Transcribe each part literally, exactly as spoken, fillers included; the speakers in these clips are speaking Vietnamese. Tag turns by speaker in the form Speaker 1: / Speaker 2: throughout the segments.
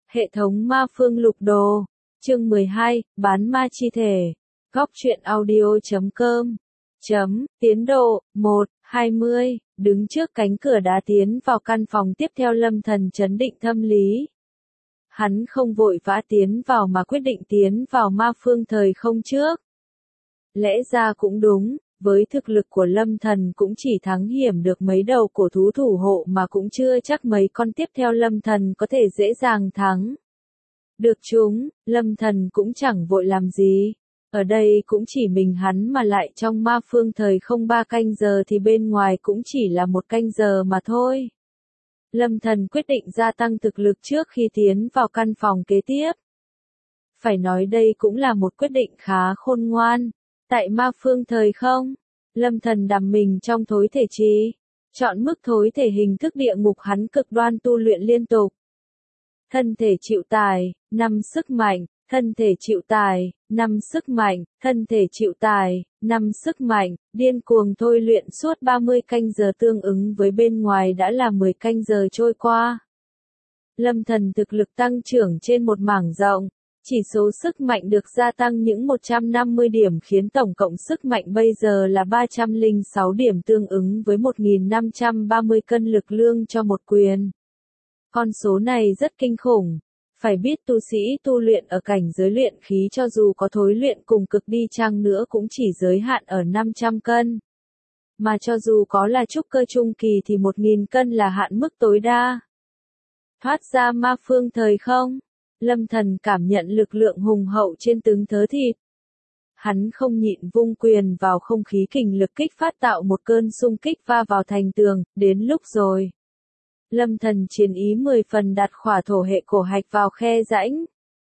Speaker 1: Hệ thống ma phương lục đồ. Chương mười hai, bán ma chi thể. Góc truyện audio chấm com. Chấm, tiến độ, một, hai mươi, đứng trước cánh cửa đá tiến vào căn phòng tiếp theo Lâm Thần trấn định tâm lý. Hắn không vội vã tiến vào mà quyết định tiến vào ma phương thời không trước. Lẽ ra cũng đúng, với thực lực của Lâm Thần cũng chỉ thắng hiểm được mấy đầu cổ thú thủ hộ mà cũng chưa chắc mấy con tiếp theo Lâm Thần có thể dễ dàng thắng. Được chúng, Lâm Thần cũng chẳng vội làm gì. Ở đây cũng chỉ mình hắn mà lại trong ma phương thời không ba canh giờ thì bên ngoài cũng chỉ là một canh giờ mà thôi. Lâm Thần quyết định gia tăng thực lực trước khi tiến vào căn phòng kế tiếp. Phải nói đây cũng là một quyết định khá khôn ngoan. Tại ma phương thời không, Lâm Thần đắm mình trong thối thể trí. Chọn mức thối thể hình thức địa ngục hắn cực đoan tu luyện liên tục. Thân thể chịu tải, năm sức mạnh, thân thể chịu tải, năm sức mạnh, thân thể chịu tải, năm sức mạnh, điên cuồng thôi luyện suốt ba mươi canh giờ tương ứng với bên ngoài đã là mười canh giờ trôi qua. Lâm Thần thực lực tăng trưởng trên một mảng rộng, chỉ số sức mạnh được gia tăng những một trăm năm mươi điểm khiến tổng cộng sức mạnh bây giờ là ba trăm lẻ sáu điểm tương ứng với một nghìn năm trăm ba mươi cân lực lượng cho một quyền. Con số này rất kinh khủng. Phải biết tu sĩ tu luyện ở cảnh giới luyện khí cho dù có thối luyện cùng cực đi chăng nữa cũng chỉ giới hạn ở năm trăm cân. Mà cho dù có là trúc cơ trung kỳ thì một nghìn cân là hạn mức tối đa. Thoát ra ma phương thời không, Lâm Thần cảm nhận lực lượng hùng hậu trên từng thớ thịt. Hắn không nhịn vung quyền vào không khí kình lực kích phát tạo một cơn xung kích va vào thành tường, đến lúc rồi. Lâm Thần chiến ý mười phần đặt khỏa thổ hệ cổ hạch vào khe rãnh.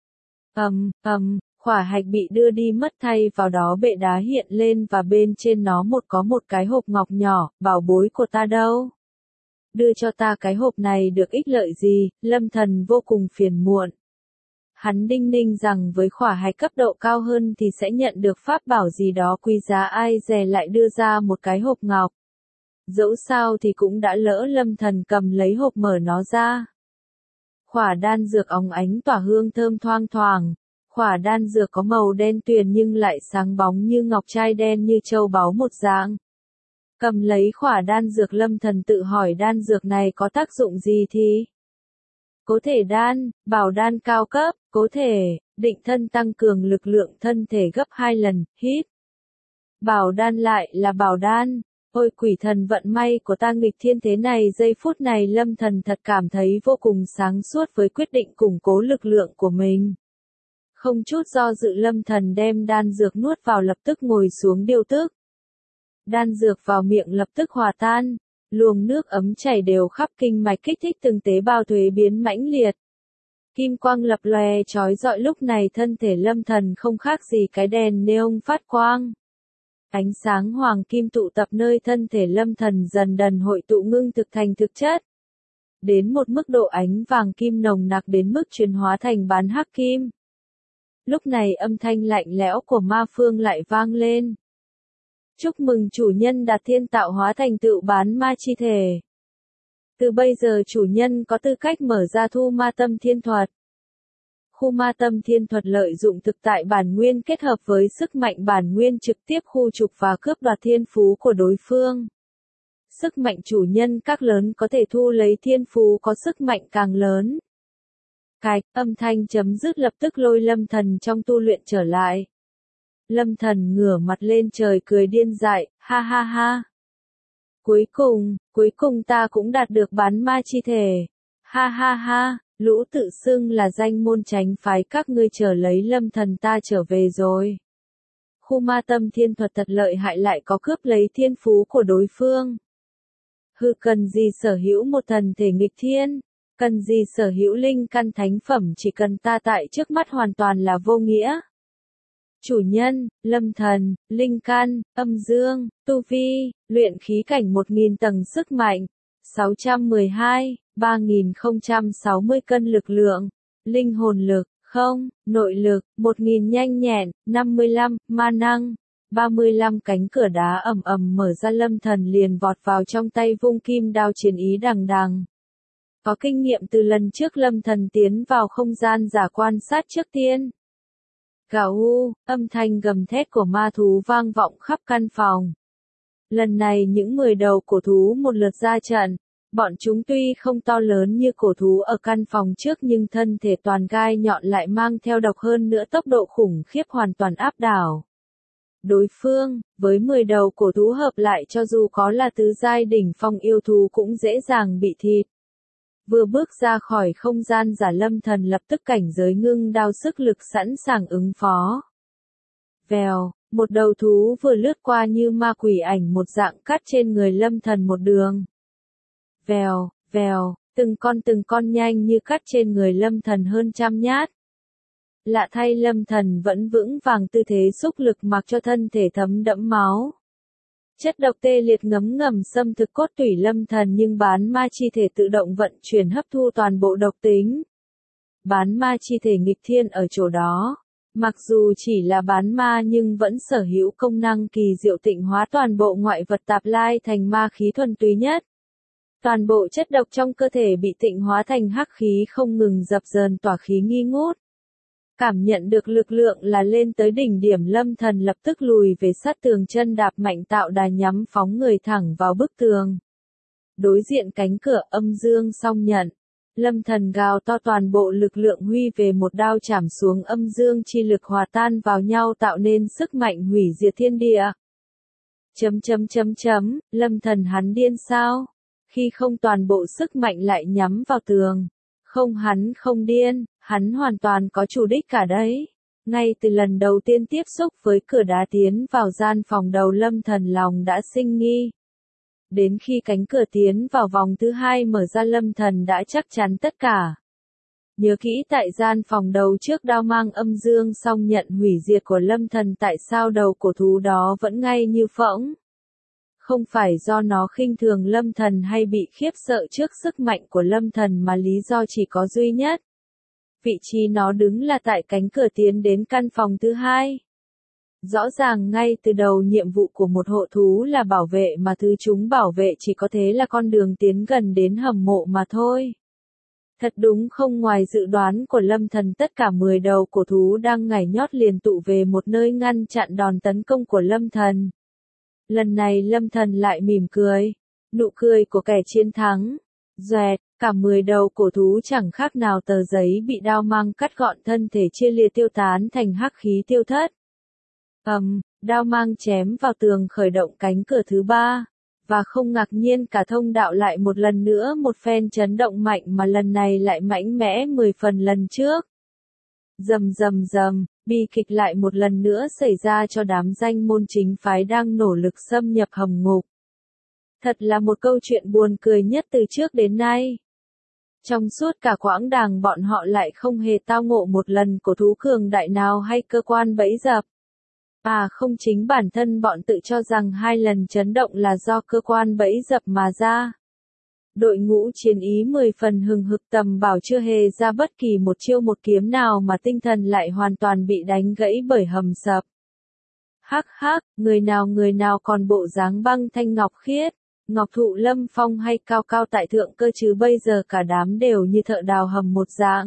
Speaker 1: Ầm, ầm, khỏa hạch bị đưa đi mất thay vào đó bệ đá hiện lên và bên trên nó một có một cái hộp ngọc nhỏ, bảo bối của ta đâu? Đưa cho ta cái hộp này được ích lợi gì? Lâm Thần vô cùng phiền muộn. Hắn đinh ninh rằng với khỏa hạch cấp độ cao hơn thì sẽ nhận được pháp bảo gì đó quý giá, ai dè lại đưa ra một cái hộp ngọc. Dẫu sao thì cũng đã lỡ, Lâm Thần cầm lấy hộp mở nó ra. Khỏa đan dược óng ánh tỏa hương thơm thoang thoảng. Khỏa đan dược có màu đen tuyền nhưng lại sáng bóng như ngọc trai đen như châu báu một dạng. Cầm lấy khỏa đan dược, Lâm Thần tự hỏi đan dược này có tác dụng gì thì? Có thể đan, bảo đan cao cấp, có thể, định thân tăng cường lực lượng thân thể gấp hai lần, hít. Bảo đan lại là bảo đan. Ôi quỷ thần vận may của ta nghịch thiên thế này, giây phút này Lâm Thần thật cảm thấy vô cùng sáng suốt với quyết định củng cố lực lượng của mình. Không chút do dự Lâm Thần đem đan dược nuốt vào, lập tức ngồi xuống điều tức. Đan dược vào miệng lập tức hòa tan, luồng nước ấm chảy đều khắp kinh mạch kích thích từng tế bào thuế biến mãnh liệt. Kim quang lập lòe chói rọi, lúc này thân thể Lâm Thần không khác gì cái đèn neon phát quang. Ánh sáng hoàng kim tụ tập nơi thân thể Lâm Thần dần dần hội tụ ngưng thực thành thực chất. Đến một mức độ ánh vàng kim nồng nặc đến mức chuyển hóa thành bán hắc kim. Lúc này âm thanh lạnh lẽo của ma phương lại vang lên. Chúc mừng chủ nhân đạt thiên tạo hóa thành tựu bán ma chi thể. Từ bây giờ chủ nhân có tư cách mở ra thu ma tâm thiên thuật. Khu ma tâm thiên thuật lợi dụng thực tại bản nguyên kết hợp với sức mạnh bản nguyên trực tiếp khu trục và cướp đoạt thiên phú của đối phương. Sức mạnh chủ nhân các lớn có thể thu lấy thiên phú có sức mạnh càng lớn. Cạch, âm thanh chấm dứt lập tức lôi Lâm Thần trong tu luyện trở lại. Lâm Thần ngửa mặt lên trời cười điên dại, ha ha ha. Cuối cùng, cuối cùng ta cũng đạt được bán ma chi thể. Ha ha ha. Lũ tự xưng là danh môn tránh phái các ngươi chờ lấy Lâm Thần ta trở về rồi. Khu ma tâm thiên thuật thật lợi hại, lại có cướp lấy thiên phú của đối phương. Hư cần gì sở hữu một thần thể nghịch thiên, cần gì sở hữu linh căn thánh phẩm, chỉ cần ta tại trước mắt hoàn toàn là vô nghĩa. Chủ nhân, Lâm Thần, linh căn, âm dương, tu vi, luyện khí cảnh một nghìn tầng sức mạnh, sáu trăm mười hai, ba nghìn không trăm sáu mươi cân lực lượng, linh hồn lực, không, nội lực, một nghìn nhanh nhẹn, năm mươi lăm, ma năng, ba mươi lăm. Cánh cửa đá ầm ầm mở ra, Lâm Thần liền vọt vào trong tay vung kim đao chiến ý đằng đằng. Có kinh nghiệm từ lần trước Lâm Thần tiến vào không gian giả quan sát trước tiên. Gào u, âm thanh gầm thét của ma thú vang vọng khắp căn phòng. Lần này những mười đầu cổ thú một lượt ra trận. Bọn chúng tuy không to lớn như cổ thú ở căn phòng trước nhưng thân thể toàn gai nhọn lại mang theo độc hơn nữa, tốc độ khủng khiếp hoàn toàn áp đảo đối phương, với mười đầu cổ thú hợp lại cho dù có là tứ giai đỉnh phong yêu thú cũng dễ dàng bị thịt. Vừa bước ra khỏi không gian giả, Lâm Thần lập tức cảnh giới ngưng đao, sức lực sẵn sàng ứng phó. Vèo, một đầu thú vừa lướt qua như ma quỷ ảnh một dạng cắt trên người Lâm Thần một đường. Vèo, vèo, từng con từng con nhanh như cắt trên người Lâm Thần hơn trăm nhát. Lạ thay, Lâm Thần vẫn vững vàng tư thế xúc lực mặc cho thân thể thấm đẫm máu. Chất độc tê liệt ngấm ngầm xâm thực cốt tủy Lâm Thần nhưng bán ma chi thể tự động vận chuyển hấp thu toàn bộ độc tính. Bán ma chi thể nghịch thiên ở chỗ đó. Mặc dù chỉ là bán ma nhưng vẫn sở hữu công năng kỳ diệu tịnh hóa toàn bộ ngoại vật tạp lai thành ma khí thuần túy nhất. Toàn bộ chất độc trong cơ thể bị tịnh hóa thành hắc khí không ngừng dập dờn tỏa khí nghi ngút. Cảm nhận được lực lượng là lên tới đỉnh điểm, Lâm Thần lập tức lùi về sát tường, chân đạp mạnh tạo đà nhắm phóng người thẳng vào bức tường. Đối diện cánh cửa, âm dương song nhận. Lâm Thần gào to, toàn bộ lực lượng huy về một đao chảm xuống, âm dương chi lực hòa tan vào nhau tạo nên sức mạnh hủy diệt thiên địa. Chấm chấm chấm chấm, Lâm Thần hắn điên sao? Khi không toàn bộ sức mạnh lại nhắm vào tường. Không, hắn không điên, hắn hoàn toàn có chủ đích cả đấy. Ngay từ lần đầu tiên tiếp xúc với cửa đá tiến vào gian phòng đầu, Lâm Thần lòng đã sinh nghi. Đến khi cánh cửa tiến vào vòng thứ hai mở ra, Lâm Thần đã chắc chắn tất cả. Nhớ kỹ tại gian phòng đầu trước đao mang âm dương song nhận hủy diệt của Lâm Thần, tại sao đầu cổ thú đó vẫn ngay như phỗng? Không phải do nó khinh thường Lâm Thần hay bị khiếp sợ trước sức mạnh của Lâm Thần mà lý do chỉ có duy nhất. Vị trí nó đứng là tại cánh cửa tiến đến căn phòng thứ hai. Rõ ràng ngay từ đầu nhiệm vụ của một hộ thú là bảo vệ, mà thứ chúng bảo vệ chỉ có thế là con đường tiến gần đến hầm mộ mà thôi. Thật đúng không ngoài dự đoán của Lâm Thần, tất cả mười đầu cổ thú đang nhảy nhót liền tụ về một nơi ngăn chặn đòn tấn công của Lâm Thần. Lần này Lâm Thần lại mỉm cười, nụ cười của kẻ chiến thắng. Doẹt, cả mười đầu cổ thú chẳng khác nào tờ giấy bị đao mang cắt gọn, thân thể chia lìa tiêu tán thành hắc khí tiêu thất. Ầm, um, đao mang chém vào tường khởi động cánh cửa thứ ba, và không ngạc nhiên cả thông đạo lại một lần nữa một phen chấn động mạnh, mà lần này lại mạnh mẽ mười phần lần trước. Rầm rầm rầm, bi kịch lại một lần nữa xảy ra cho đám danh môn chính phái đang nỗ lực xâm nhập hầm ngục. Thật là một câu chuyện buồn cười nhất từ trước đến nay. Trong suốt cả quãng đàng bọn họ lại không hề tao ngộ một lần cổ thú cường đại nào hay cơ quan bẫy dập. À không, chính bản thân bọn tự cho rằng hai lần chấn động là do cơ quan bẫy dập mà ra. Đội ngũ chiến ý mười phần hừng hực, tầm bảo chưa hề ra bất kỳ một chiêu một kiếm nào mà tinh thần lại hoàn toàn bị đánh gãy bởi hầm sập. Hắc hắc, người nào người nào còn bộ dáng băng thanh ngọc khiết, ngọc thụ lâm phong hay cao cao tại thượng cơ chứ, bây giờ cả đám đều như thợ đào hầm một dạng.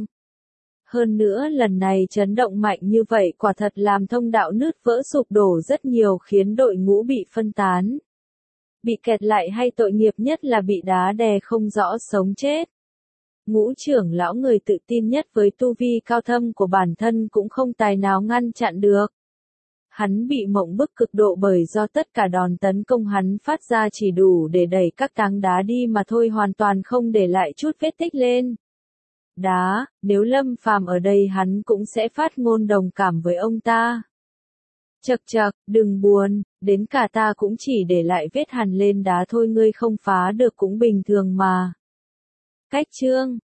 Speaker 1: Hơn nữa lần này chấn động mạnh như vậy quả thật làm thông đạo nứt vỡ sụp đổ rất nhiều, khiến đội ngũ bị phân tán. Bị kẹt lại hay tội nghiệp nhất là bị đá đè không rõ sống chết. Ngũ trưởng lão, người tự tin nhất với tu vi cao thâm của bản thân, cũng không tài nào ngăn chặn được. Hắn bị mộng bức cực độ bởi do tất cả đòn tấn công hắn phát ra chỉ đủ để đẩy các tảng đá đi mà thôi, hoàn toàn không để lại chút vết tích lên đá. Nếu Lâm Phàm ở đây hắn cũng sẽ phát ngôn đồng cảm với ông ta. Chậc chậc, đừng buồn, đến cả ta cũng chỉ để lại vết hằn lên đá thôi, ngươi không phá được cũng bình thường mà. Cách chương